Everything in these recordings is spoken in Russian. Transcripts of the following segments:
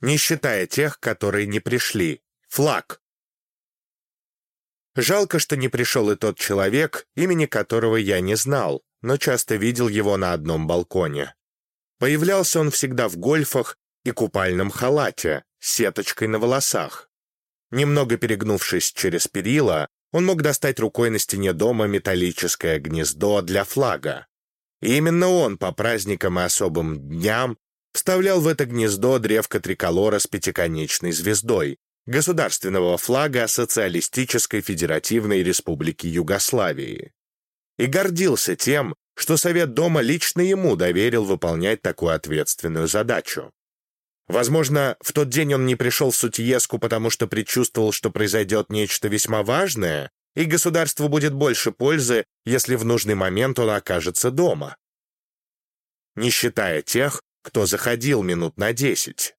не считая тех, которые не пришли. Флаг. Жалко, что не пришел и тот человек, имени которого я не знал, но часто видел его на одном балконе. Появлялся он всегда в гольфах и купальном халате, с сеточкой на волосах. Немного перегнувшись через перила, он мог достать рукой на стене дома металлическое гнездо для флага. И именно он по праздникам и особым дням вставлял в это гнездо древко триколора с пятиконечной звездой, государственного флага Социалистической Федеративной Республики Югославии. И гордился тем, что Совет Дома лично ему доверил выполнять такую ответственную задачу. Возможно, в тот день он не пришел в Сутьеску, потому что предчувствовал, что произойдет нечто весьма важное, и государству будет больше пользы, если в нужный момент он окажется дома. Не считая тех, кто заходил минут на 10.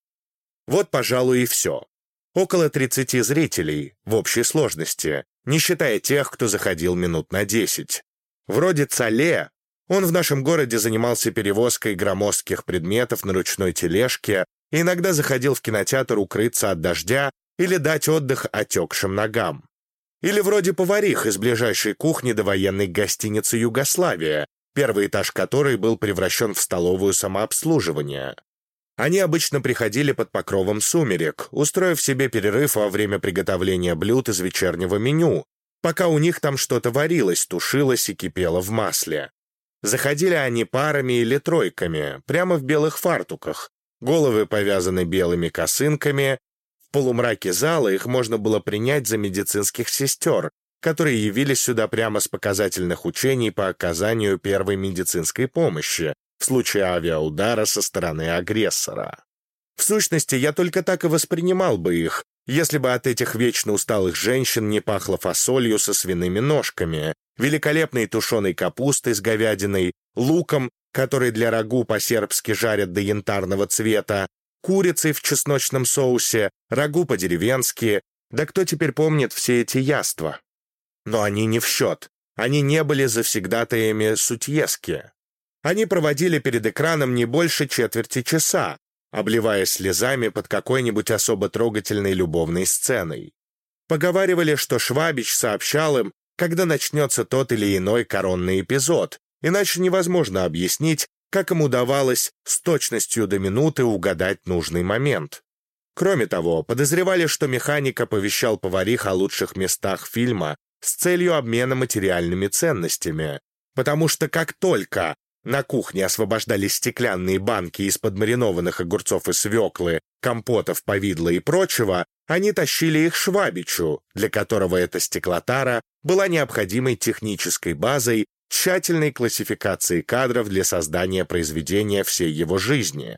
Вот, пожалуй, и все. Около 30 зрителей в общей сложности, не считая тех, кто заходил минут на 10. Вроде Цале, он в нашем городе занимался перевозкой громоздких предметов на ручной тележке и иногда заходил в кинотеатр укрыться от дождя или дать отдых отекшим ногам. Или вроде поварих из ближайшей кухни довоенной гостиницы «Югославия», первый этаж которой был превращен в столовую самообслуживания. Они обычно приходили под покровом сумерек, устроив себе перерыв во время приготовления блюд из вечернего меню, пока у них там что-то варилось, тушилось и кипело в масле. Заходили они парами или тройками, прямо в белых фартуках, головы повязаны белыми косынками. В полумраке зала их можно было принять за медицинских сестер, которые явились сюда прямо с показательных учений по оказанию первой медицинской помощи в случае авиаудара со стороны агрессора. В сущности, я только так и воспринимал бы их, если бы от этих вечно усталых женщин не пахло фасолью со свиными ножками, великолепной тушеной капустой с говядиной, луком, который для рагу по-сербски жарят до янтарного цвета, курицей в чесночном соусе, рагу по-деревенски. Да кто теперь помнит все эти яства? Но они не в счет. Они не были завсегдатаями Сутьески. Они проводили перед экраном не больше четверти часа, обливаясь слезами под какой-нибудь особо трогательной любовной сценой. Поговаривали, что Швабич сообщал им, когда начнется тот или иной коронный эпизод, иначе невозможно объяснить, как им удавалось с точностью до минуты угадать нужный момент. Кроме того, подозревали, что механик оповещал поварих о лучших местах фильма с целью обмена материальными ценностями, потому что как только на кухне освобождались стеклянные банки из-под маринованных огурцов и свеклы, компотов, повидла и прочего, они тащили их Швабичу, для которого эта стеклотара была необходимой технической базой тщательной классификации кадров для создания произведения всей его жизни.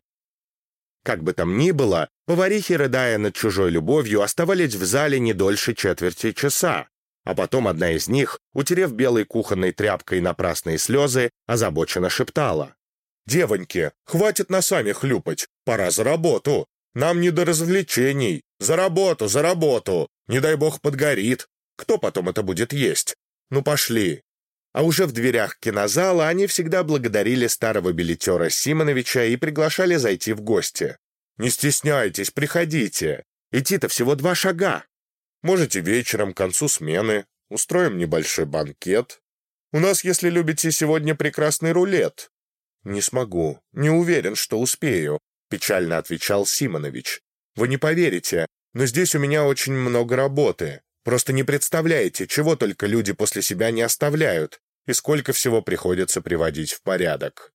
Как бы там ни было, поварихи, рыдая над чужой любовью, оставались в зале не дольше четверти часа, а потом одна из них, утерев белой кухонной тряпкой напрасные слезы, озабоченно шептала: «Девоньки, хватит носами хлюпать, пора за работу. Нам не до развлечений. За работу, за работу. Не дай бог подгорит. Кто потом это будет есть? Ну пошли». А уже в дверях кинозала они всегда благодарили старого билетера Симоновича и приглашали зайти в гости. «Не стесняйтесь, приходите. Идти-то всего 2 шага. Можете вечером, к концу смены. Устроим небольшой банкет. У нас, если любите, сегодня прекрасный рулет». «Не смогу. Не уверен, что успею», — печально отвечал Симонович. «Вы не поверите, но здесь у меня очень много работы. Просто не представляете, чего только люди после себя не оставляют и сколько всего приходится приводить в порядок».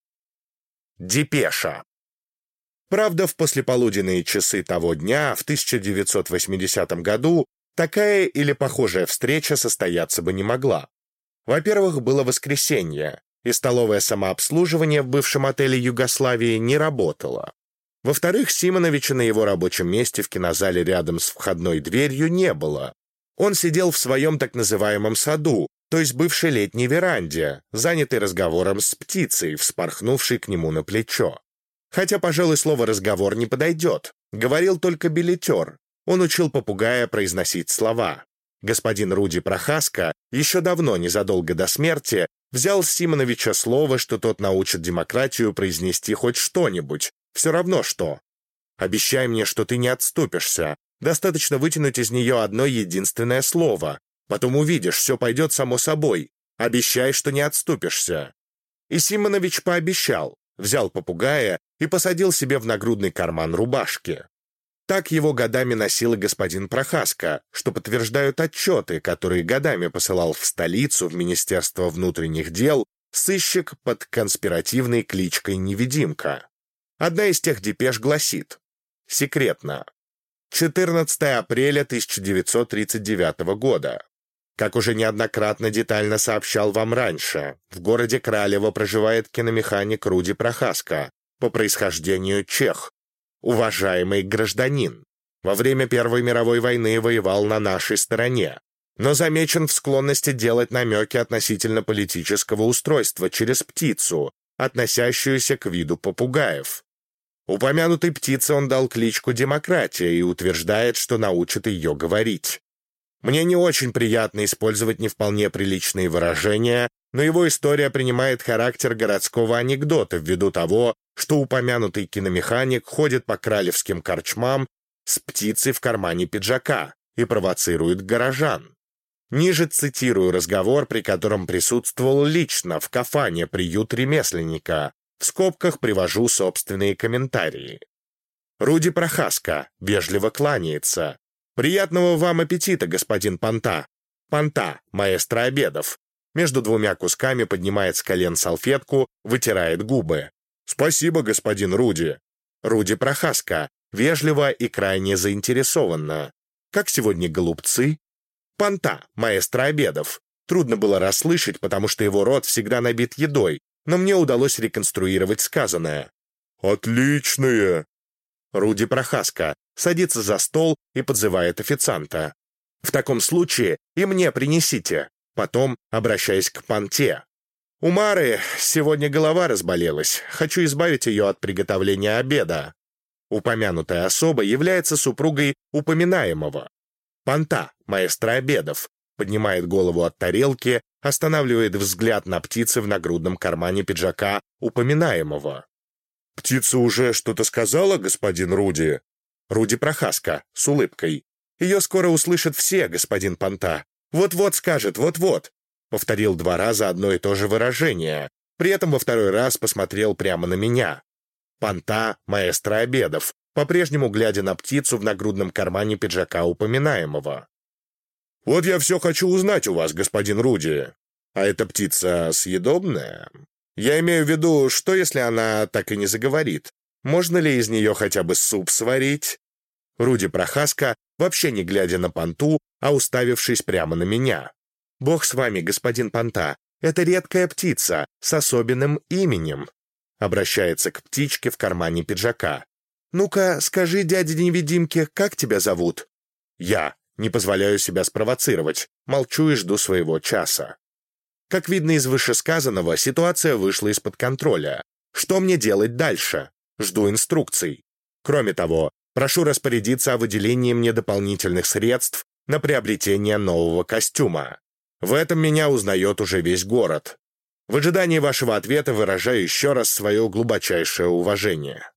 Депеша. Правда, в послеполуденные часы того дня, в 1980 году, такая или похожая встреча состояться бы не могла. Во-первых, было воскресенье, и столовое самообслуживание в бывшем отеле Югославии не работало. Во-вторых, Симоновича на его рабочем месте в кинозале рядом с входной дверью не было. Он сидел в своем так называемом саду, то есть бывшей летней веранде, занятый разговором с птицей, вспорхнувшей к нему на плечо. Хотя, пожалуй, слово «разговор» не подойдет. Говорил только билетер. Он учил попугая произносить слова. Господин Руди Прохаска еще давно, незадолго до смерти, взял с Симоновича слово, что тот научит демократию произнести хоть что-нибудь, все равно что. Обещай мне, что ты не отступишься. Достаточно вытянуть из нее одно единственное слово. Потом увидишь, все пойдет само собой. Обещай, что не отступишься». И Симонович пообещал, взял попугая и посадил себе в нагрудный карман рубашки. Так его годами носил и господин Прохаска, что подтверждают отчеты, которые годами посылал в столицу, в Министерство внутренних дел, сыщик под конспиративной кличкой «Невидимка». Одна из тех депеш гласит: секретно. 14 апреля 1939 года. Как уже неоднократно детально сообщал вам раньше, в городе Кралево проживает киномеханик Руди Прохаска, по происхождению чех. Уважаемый гражданин, во время Первой мировой войны воевал на нашей стороне, но замечен в склонности делать намеки относительно политического устройства через птицу, относящуюся к виду попугаев. Упомянутой птице он дал кличку «Демократия» и утверждает, что научит ее говорить. Мне не очень приятно использовать не вполне приличные выражения, но его история принимает характер городского анекдота ввиду того, что упомянутый киномеханик ходит по кралевским корчмам с птицей в кармане пиджака и провоцирует горожан. Ниже цитирую разговор, при котором присутствовал лично в Кафане приют ремесленника. В скобках привожу собственные комментарии. Руди Прохаска вежливо кланяется. «Приятного вам аппетита, господин Понта!» Понта, маэстро обедов. Между двумя кусками поднимает с колен салфетку, вытирает губы. «Спасибо, господин Руди!» Руди Прохаска вежливо и крайне заинтересованно. «Как сегодня голубцы?» Понта, маэстро обедов. Трудно было расслышать, потому что его рот всегда набит едой, но мне удалось реконструировать сказанное. «Отличные!» Руди Прохаска садится за стол и подзывает официанта. «В таком случае и мне принесите», потом обращаясь к Понте. «У Мары сегодня голова разболелась, хочу избавить ее от приготовления обеда». Упомянутая особа является супругой упоминаемого. Понта, маэстро обедов, поднимает голову от тарелки, останавливает взгляд на птицы в нагрудном кармане пиджака упоминаемого. «Птица уже что-то сказала, господин Руди?» Руди Прохаска с улыбкой. «Ее скоро услышат все, господин Понта. Вот-вот скажет, вот-вот». Повторил 2 раза одно и то же выражение. При этом во 2-й раз посмотрел прямо на меня. Понта, маэстро обедов, по-прежнему глядя на птицу в нагрудном кармане пиджака упоминаемого. «Вот я все хочу узнать у вас, господин Руди. А эта птица съедобная? Я имею в виду, что если она так и не заговорит? Можно ли из нее хотя бы суп сварить?» Руди Прохаска, вообще не глядя на Понту, а уставившись прямо на меня. «Бог с вами, господин Понта, это редкая птица с особенным именем». Обращается к птичке в кармане пиджака. «Ну-ка, скажи дяде-невидимке, как тебя зовут?» Я не позволяю себя спровоцировать, молчу и жду своего часа. Как видно из вышесказанного, ситуация вышла из-под контроля. Что мне делать дальше? Жду инструкций. Кроме того, прошу распорядиться о выделении мне дополнительных средств на приобретение нового костюма. В этом меня узнает уже весь город. В ожидании вашего ответа выражаю еще раз свое глубочайшее уважение.